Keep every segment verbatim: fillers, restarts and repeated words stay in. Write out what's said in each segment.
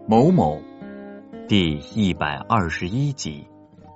某某第一百二十一集。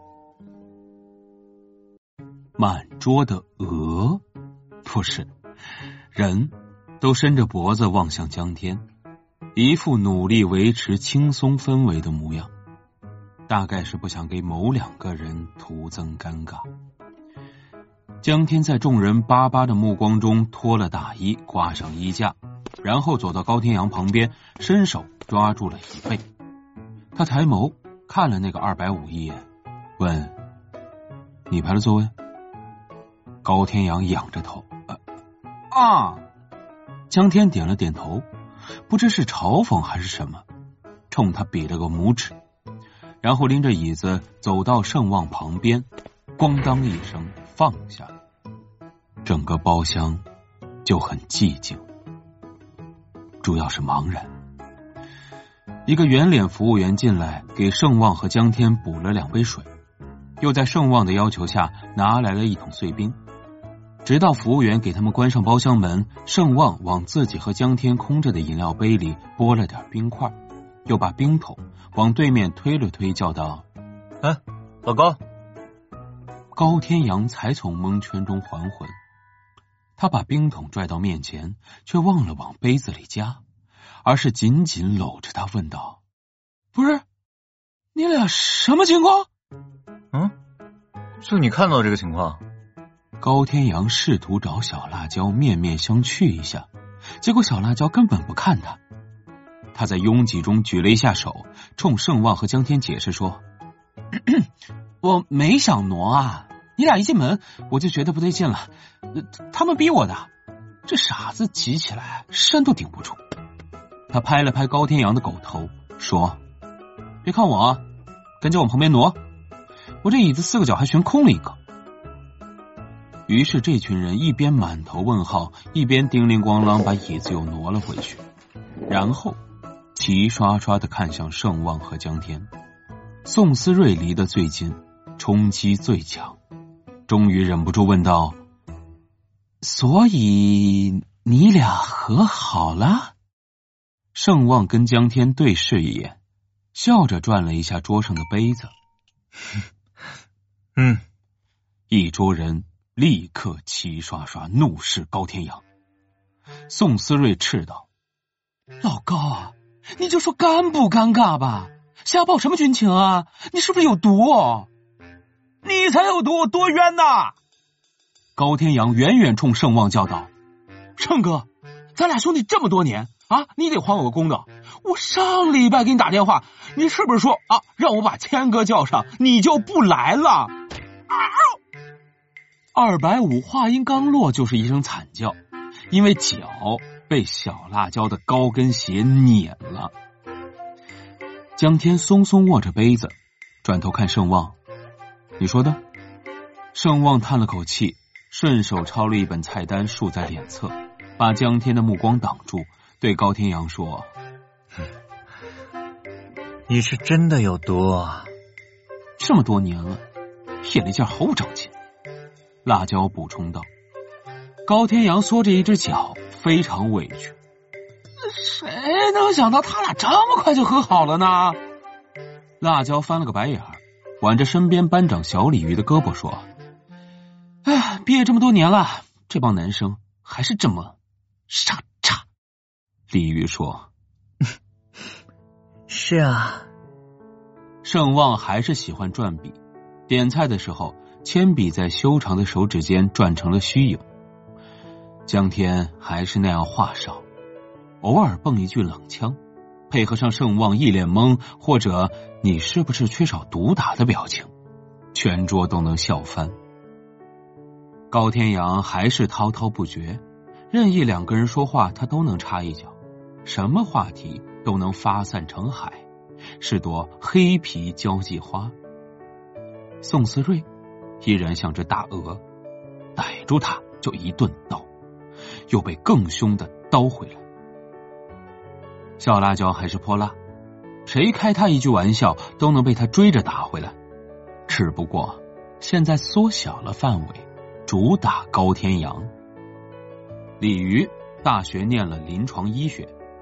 满桌的鹅，不是，人都伸着脖子望向江天，一副努力维持轻松氛围的模样，大概是不想给某两个人徒增尴尬。江天在众人巴巴的目光中脱了大衣，挂上衣架，然后走到高天阳旁边，伸手抓住了椅背。他抬眸看了那个二百五一眼，问：你排的座位？高天阳仰着头，呃、啊！江天点了点头，不知是嘲讽还是什么，冲他比了个拇指，然后拎着椅子走到盛旺旁边，咣当一声放下来，整个包厢就很寂静，主要是茫然。一个圆脸服务员进来，给盛旺和江天补了两杯水，又在盛旺的要求下拿来了一桶碎冰。直到服务员给他们关上包厢门，盛旺往自己和江天空着的饮料杯里拨了点冰块，又把冰桶往对面推了推，叫道： 哎，老高。 高天阳才从蒙圈中还魂，他把冰桶拽到面前，却忘了往杯子里加，而是紧紧搂着他问道：不是，你俩什么情况？ 嗯，就你看到这个情况。 高天阳试图找小辣椒面面相觑一下，结果小辣椒根本不看他。他在拥挤中举了一下手，冲盛旺和江天解释说：我没想挪啊，你俩一进门我就觉得不对劲了，他们逼我的，这傻子急起来山都顶不住。他拍了拍高天阳的狗头说：别看我，赶紧往旁边挪，我这椅子四个角还悬空了一个。于是这群人一边满头问号，一边叮铃咣啷把椅子又挪了回去，然后齐刷刷地看向盛旺和江天。宋思睿离得最近，冲击最强，终于忍不住问道：所以你俩和好了？盛旺跟江天对视一眼，笑着转了一下桌上的杯子。 嗯， 一桌人立刻齐刷刷怒视高天阳。宋思睿斥道：老高啊，你就说尴不尴尬吧，瞎报什么军情啊，你是不是有毒？ 你才有毒，多冤呐！ 高天阳远远冲盛旺叫道： 盛哥，咱俩兄弟这么多年啊，你得还我个公道。我上礼拜给你打电话，你是不是说啊，让我把谦哥叫上，你就不来了？ 二百五话音刚落，就是一声惨叫，因为脚被小辣椒的高跟鞋碾了。江天松松握着杯子，转头看盛旺：你说的？盛旺叹了口气，顺手抄了一本菜单竖在脸侧，把江天的目光挡住，对高天阳说： 你是真的有毒啊！ 这么多年了，眼力劲毫无长进。辣椒补充道。高天阳缩着一只脚，非常委屈。 谁能想到他俩这么快就和好了呢？ 辣椒翻了个白眼儿，挽着身边班长小鲤鱼的胳膊说：哎，毕业这么多年了，这帮男生还是这么傻叉。鲤鱼说： 是啊。 盛旺还是喜欢转笔，点菜的时候铅笔在修长的手指间转成了虚影。江天还是那样话少，偶尔蹦一句冷枪，配合上盛旺一脸懵或者你是不是缺少毒打的表情，全桌都能笑翻。高天阳还是滔滔不绝，任意两个人说话他都能插一脚，什么话题都能发散成海，是朵黑皮交际花。宋思睿依然像只大鹅，逮住他就一顿刀，又被更凶的刀回来。小辣椒还是泼辣，谁开他一句玩笑都能被他追着打回来，只不过现在缩小了范围，主打高天阳。鲤鱼大学念了临床医学，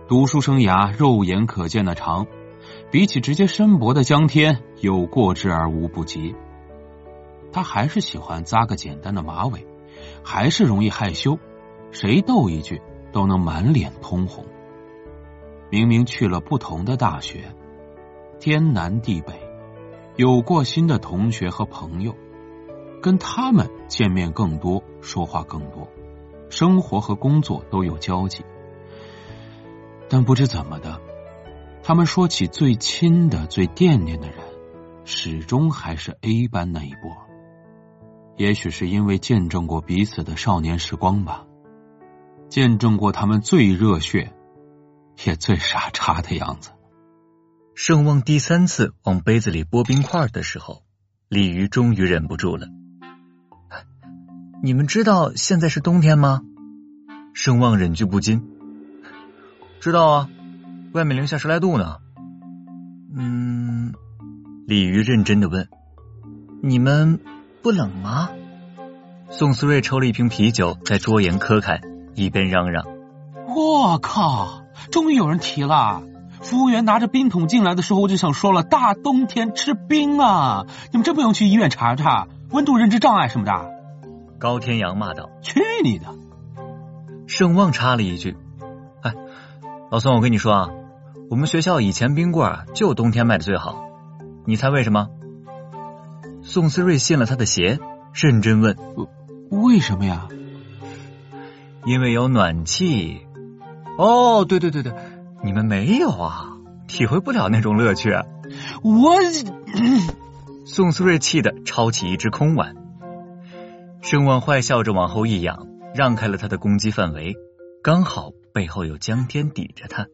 读书生涯肉眼可见的长，比起直接申博的江天，有过之而无不及。他还是喜欢扎个简单的马尾，还是容易害羞，谁逗一句都能满脸通红。明明去了不同的大学，天南地北，有过新的同学和朋友，跟他们见面更多，说话更多，生活和工作都有交集。但不知怎么的，他们说起最亲的最惦念的人，始终还是 A 班那一波。也许是因为见证过彼此的少年时光吧，见证过他们最热血也最傻叉的样子。 盛望第三次往杯子里拨冰块的时候，鲤鱼终于忍不住了。你们知道现在是冬天吗？盛望忍俊不禁。知道啊，外面零下十来度呢。嗯，鲤鱼认真的问，你们不冷吗？宋思睿抽了一瓶啤酒在桌沿磕开，一边嚷嚷， 我靠，终于有人提了。服务员拿着冰桶进来的时候，我就想说了，大冬天吃冰啊，你们真不用去医院查查温度认知障碍什么的。 高天阳骂道， 去你的。 盛望插了一句，哎，老宋，我跟你说啊，我们学校以前冰棍就冬天卖的最好，你猜为什么？宋思睿信了他的邪，认真问， 为什么呀？ 因为有暖气。哦，对对对对，你们没有啊，体会不了那种乐趣。 我宋思睿气得抄起一只空碗。盛望坏笑着往后一仰，让开了他的攻击范围，刚好背后有江天抵着他。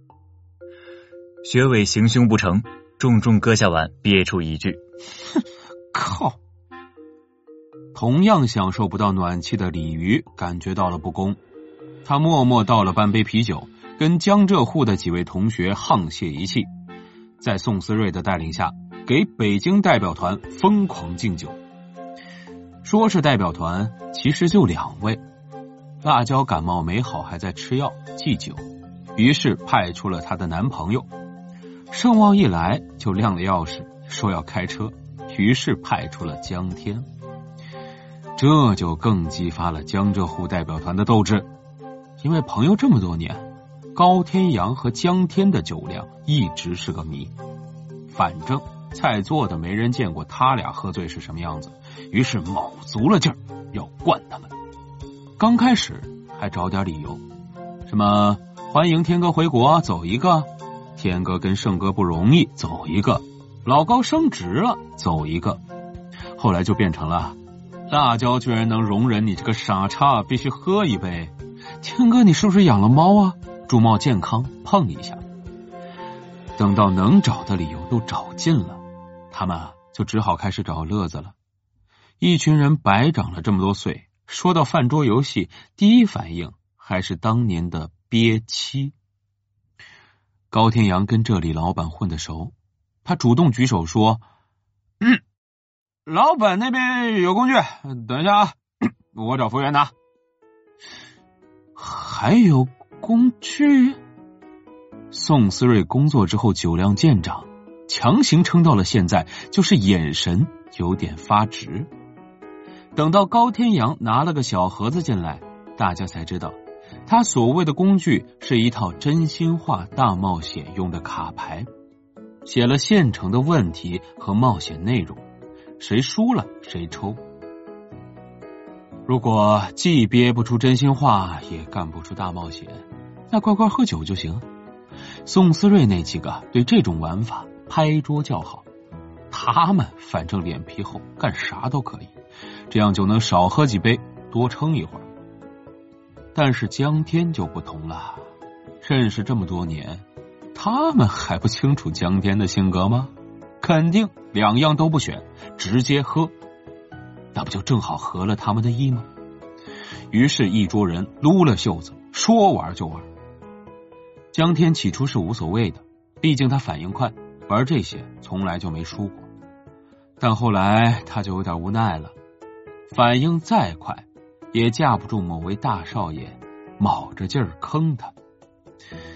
学伟行凶不成，重重搁下碗，憋出一句， 靠。 同样享受不到暖气的鲤鱼感觉到了不公，他默默倒了半杯啤酒，跟江浙沪的几位同学沆瀣一气，在宋思睿的带领下，给北京代表团疯狂敬酒。说是代表团，其实就两位。辣椒感冒没好，还在吃药忌酒，于是派出了她的男朋友。盛望一来就亮了钥匙，说要开车，于是派出了江天。这就更激发了江浙沪代表团的斗志，因为朋友这么多年，高天阳和江天的酒量一直是个谜。反正在座的没人见过他俩喝醉是什么样子，于是卯足了劲儿要灌他们。刚开始还找点理由，什么欢迎天哥回国走一个，天哥跟盛哥不容易走一个，老高升职了走一个，后来就变成了辣椒居然能容忍你这个傻叉，必须喝一杯。天哥你是不是养了猫啊？祝猫健康，碰一下。等到能找的理由都找尽了，他们就只好开始找乐子了。一群人白长了这么多岁，说到饭桌游戏，第一反应还是当年的憋妻。高天阳跟这里老板混得熟，他主动举手说，嗯，老板那边有工具，等一下啊，我找服务员拿。还有工具？宋思睿工作之后酒量见长，强行撑到了现在，就是眼神有点发直。等到高天阳拿了个小盒子进来，大家才知道他所谓的工具是一套真心话大冒险用的卡牌，写了现成的问题和冒险内容，谁输了谁抽。如果既憋不出真心话，也干不出大冒险，那乖乖喝酒就行。宋思睿那几个对这种玩法拍桌叫好，他们反正脸皮厚，干啥都可以，这样就能少喝几杯，多撑一会儿。但是江天就不同了，认识这么多年，他们还不清楚江天的性格吗？肯定两样都不选，直接喝，那不就正好合了他们的意吗？于是一桌人撸了袖子，说玩就玩。江天起初是无所谓的，毕竟他反应快，玩这些从来就没输过。但后来他就有点无奈了，反应再快也架不住某位大少爷卯着劲儿坑他。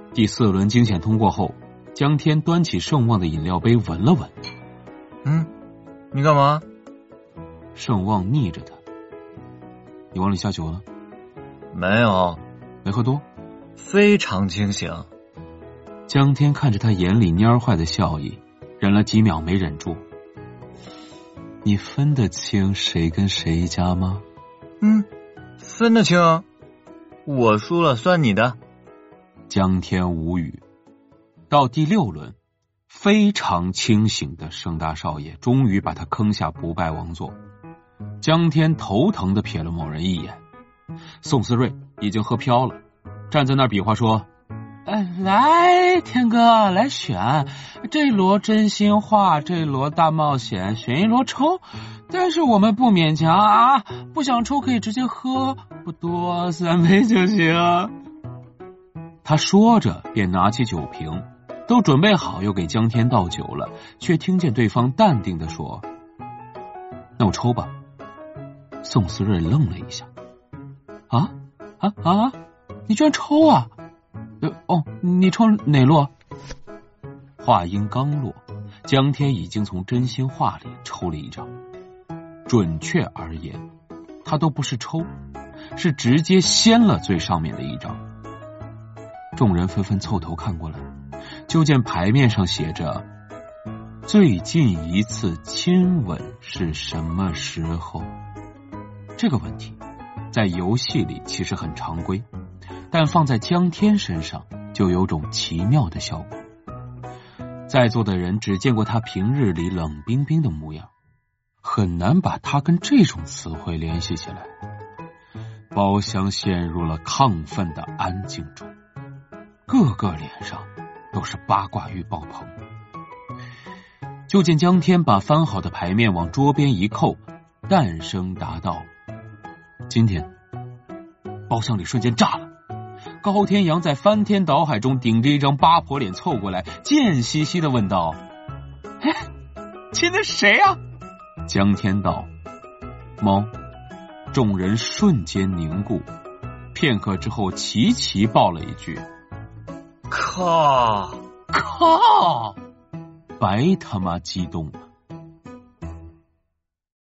第四轮惊险通过后，江天端起盛旺的饮料杯闻了闻。 嗯，你干嘛？ 盛旺逆着他。你往里下酒了？ 没有。 没喝多？ 非常清醒。 江天看着他眼里蔫坏的笑意，忍了几秒没忍住。你分得清谁跟谁家吗？ 嗯，分得清。我输了算你的。 江天无语。到第六轮，非常清醒的盛大少爷终于把他坑下不败王座。江天头疼的瞥了某人一眼，宋思睿已经喝飘了，站在那儿比划说：哎，来，天哥，来选，这摞真心话，这摞大冒险，选一摞抽。但是我们不勉强啊，不想抽可以直接喝，不多，三杯就行。他说着便拿起酒瓶，都准备好又给江天倒酒了，却听见对方淡定地说：那我抽吧。宋思睿愣了一下，啊啊啊！你居然抽啊！呃哦，你抽哪摞？话音刚落，江天已经从真心话里抽了一张。准确而言，他都不是抽，是直接掀了最上面的一张。众人纷纷凑头看过来，就见牌面上写着：最近一次亲吻是什么时候？这个问题在游戏里其实很常规，但放在江天身上就有种奇妙的效果。在座的人只见过他平日里冷冰冰的模样，很难把他跟这种词汇联系起来。包厢陷入了亢奋的安静中，个个脸上都是八卦欲爆棚。就见江天把翻好的牌面往桌边一扣，淡声答道：今天包厢里瞬间炸了。高天阳在翻天倒海中顶着一张八婆脸凑过来，贱兮兮的问道：哎，亲的谁啊？江天道：猫。众人瞬间凝固，片刻之后齐齐爆了一句： 靠靠！白他妈激动了。